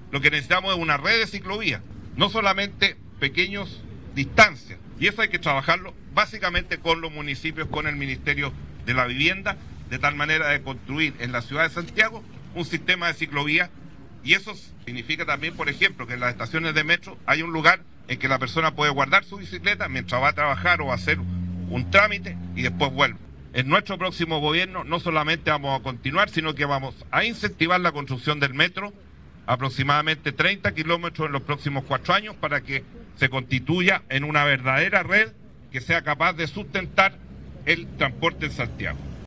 Lo que necesitamos es una red de ciclovías, no solamente pequeñas distancias. Y eso hay que trabajarlo básicamente con los municipios, con el Ministerio de la Vivienda, de tal manera de construir en la ciudad de Santiago un sistema de ciclovías. Y eso significa también, por ejemplo, que en las estaciones de metro hay un lugar en que la persona puede guardar su bicicleta mientras va a trabajar o a hacer un trámite y después vuelve. En nuestro próximo gobierno no solamente vamos a continuar, sino que vamos a incentivar la construcción del metro, aproximadamente 30 kilómetros en los próximos 4 años, para que se constituya en una verdadera red que sea capaz de sustentar el transporte en Santiago.